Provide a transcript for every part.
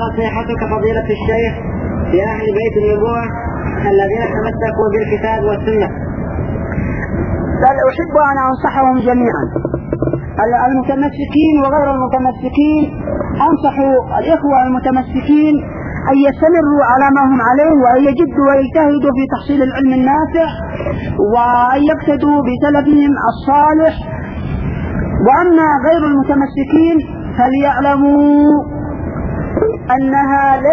نصيحتك فضيلة الشيخ لأهل بيت النبوة الذين تمسكوا بالكتاب والسنة؟ بل أحب أن أنصحهم جميعا، المتمسكين وغير المتمسكين. أنصح الإخوة المتمسكين أن يستمروا على ما هم عليه، وأن يجدوا ويجتهدوا في تحصيل العلم النافع، وأن يقتدوا بسلفهم الصالح. وأما غير المتمسكين فليعلموا أنها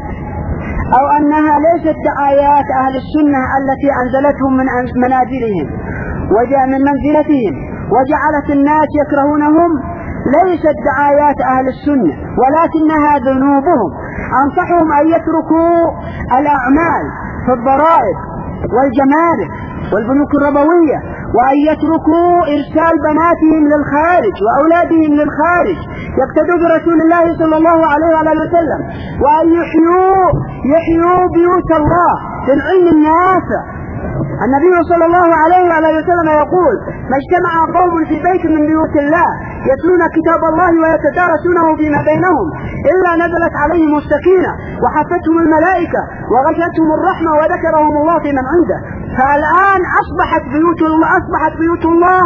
ليست دعايات أهل السنة التي أنزلتهم من منازلهم وجاء من منزلتهم وجعلت الناس يكرهونهم، ليست دعايات أهل السنة ولكنها ذنوبهم. أنصحهم أن يتركوا الأعمال في الضرائب والجمارك والبنوك الربوية، وأن يتركوا إرسال بناتهم للخارج وأولادهم للخارج يقتدوا برسول الله صلى الله عليه وسلم، وأن يحيوا بيوت الله في العلم النافع. النبي صلى الله عليه وسلم يقول: ما اجتمع قوم في بيت من بيوت الله يتلون كتاب الله ويتدارسونه فيما بينهم إلا نزلت عليهم السكينة وحفتهم الملائكة وغشتهم الرحمة وذكرهم الله في من عنده. فالآن أصبحت بيوت الله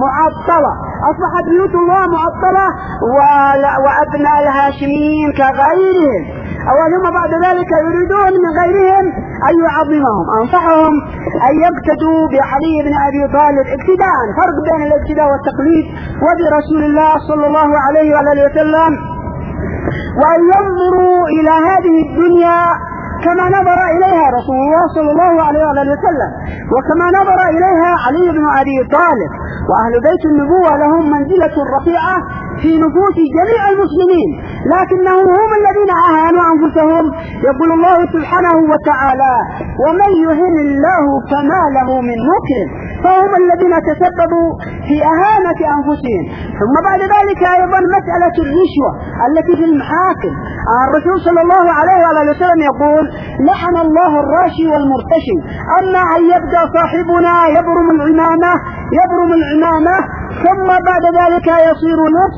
معطلة، وأبناء الهاشميين كغيرهم، ثم بعد ذلك يريدون من غيرهم أن يعظمهم. أنصحهم أن يقتدوا بعلي بن أبي طالب اقتداء، فرق بين الاقتداء والتقليد، وبرسول الله صلى الله عليه وسلم، وأن ينظروا إلى هذه الدنيا كما نظر إليها رسول الله صلى الله عليه وسلم، وكما نظر إليها علي بن أبي طالب. وأهل بيت النبوة لهم منزلة رفيعة في نفوس جميع المسلمين، لكنهم هم الذين أهانوا أنفسهم. يقول الله سبحانه وتعالى: ومن يهن الله فما له من مكرم، فهم الذين تسببوا في أهانة أنفسهم. ثم بعد ذلك أيضا مسألة الرشوة التي في المحاكم. الرسول صلى الله عليه وسلم يقول: لعن الله الراشي والمرتشي. أما أن يبدأ صاحبنا يبرم العمامة ثم بعد ذلك يصير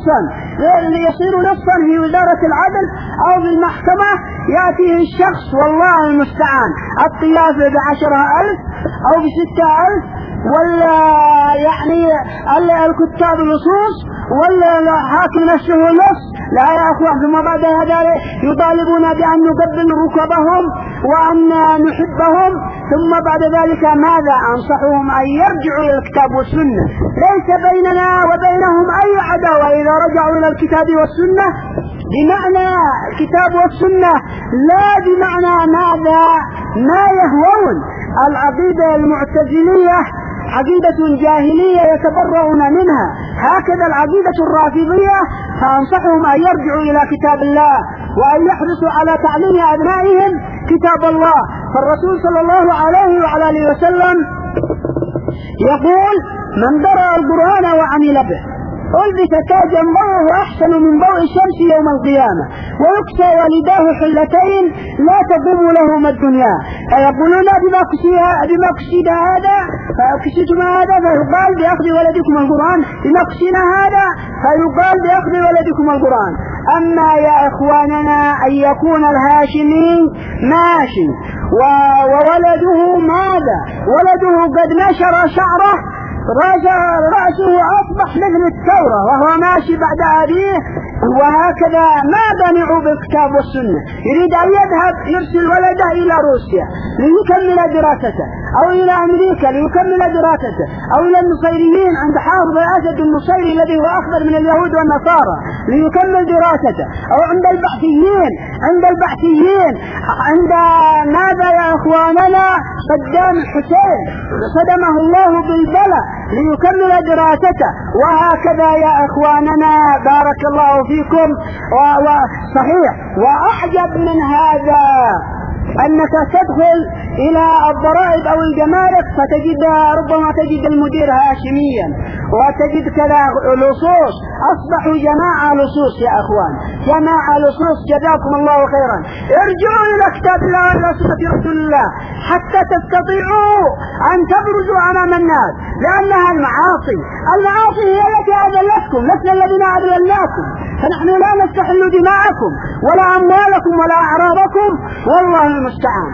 نصا في وزارة العدل أو في المحكمة، يأتيه الشخص والله المستعان الطيافة ب10,000 أو ب6,000، ولا الكتاب لصوص، ولا الحاكم نفسه نص. لا يا أخوان، ثم بعد هذا يطالبون بأن نقبل ركبهم وأن نحبهم. ثم بعد ذلك ماذا؟ أنصحهم أن يرجعوا إلى الكتاب والسنة. ليس بيننا وبينهم أي عداوة إذا رجعوا إلى الكتاب والسنة، بمعنى الكتاب والسنة، لا بمعنى ماذا؟ ما يهوون. العقيدة المعتزلية عقيدة جاهلية يتبرؤون منها، هكذا العقيدة الرافضية. فأنصحهم أن يرجعوا إلى كتاب الله وأن يحرصوا على تعليم أبنائهم كتاب الله. فالرسول صلى الله عليه وسلم يقول: من درى القرآن وعمل به ألبس تاجا ضوءه أحسن من ضوء الشمس يوم القيامة، ويكسى والداه حلتين لا تقوم لهما الدنيا. فيقولون: بما كسيد هذا؟ فكسيتم هذا؟ فيقال: بأخذ ولدكم القرآن. بما كسينا هذا؟ فيقال: بأخذ ولدكم القرآن. أما يا إخواننا أن يكون الهاشمي ماشي وولده ماذا؟ ولده قد نشر شعره، رأسه أصبح مثل الثورة وهو ماشي بعد أبيه، وهكذا ماذا نعوا بالكتاب والسنة؟ يريد أن يذهب يرسل ولده إلى روسيا ليكمل دراسته، أو إلى أمريكا ليكمل دراسته، أو إلى النصيريين عند حافظ الأسد النصيري الذي هو أخبر من اليهود والنصارى ليكمل دراسته، أو عند البحثيين عند ماذا يا إخواننا؟ صدام حسين صدمه الله بالبلاء ليكمل دراسته. وهكذا يا إخواننا بارك الله فيكم. وصحيح، وأعجب من هذا أنك تدخل إلى الضرائب أو الجمارك ربما تجد المدير هاشميا، وتجد كذا لصوص. أصبحوا جماعة لصوص يا أخوان، جماعة لصوص. جزاكم الله خيرا. ارجعوا إلى كتاب الله وإلى سنة رسول الله حتى تستطيعوا أن تبرزوا أمام الناس، لأنها المعاصي هي التي أذلتكم، لسنا الذين أذللناكم. فنحن لا نستحل دماءكم ولا أموالكم ولا أعراضكم، والله المستعان.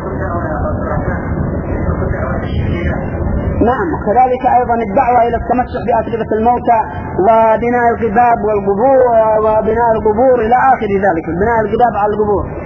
نعم، وكذلك أيضا الدعوة إلى التمسح بأتربة الموتى وبناء القباب والقبور وبناء القبور إلى آخر ذلك، بناء القباب على القبور.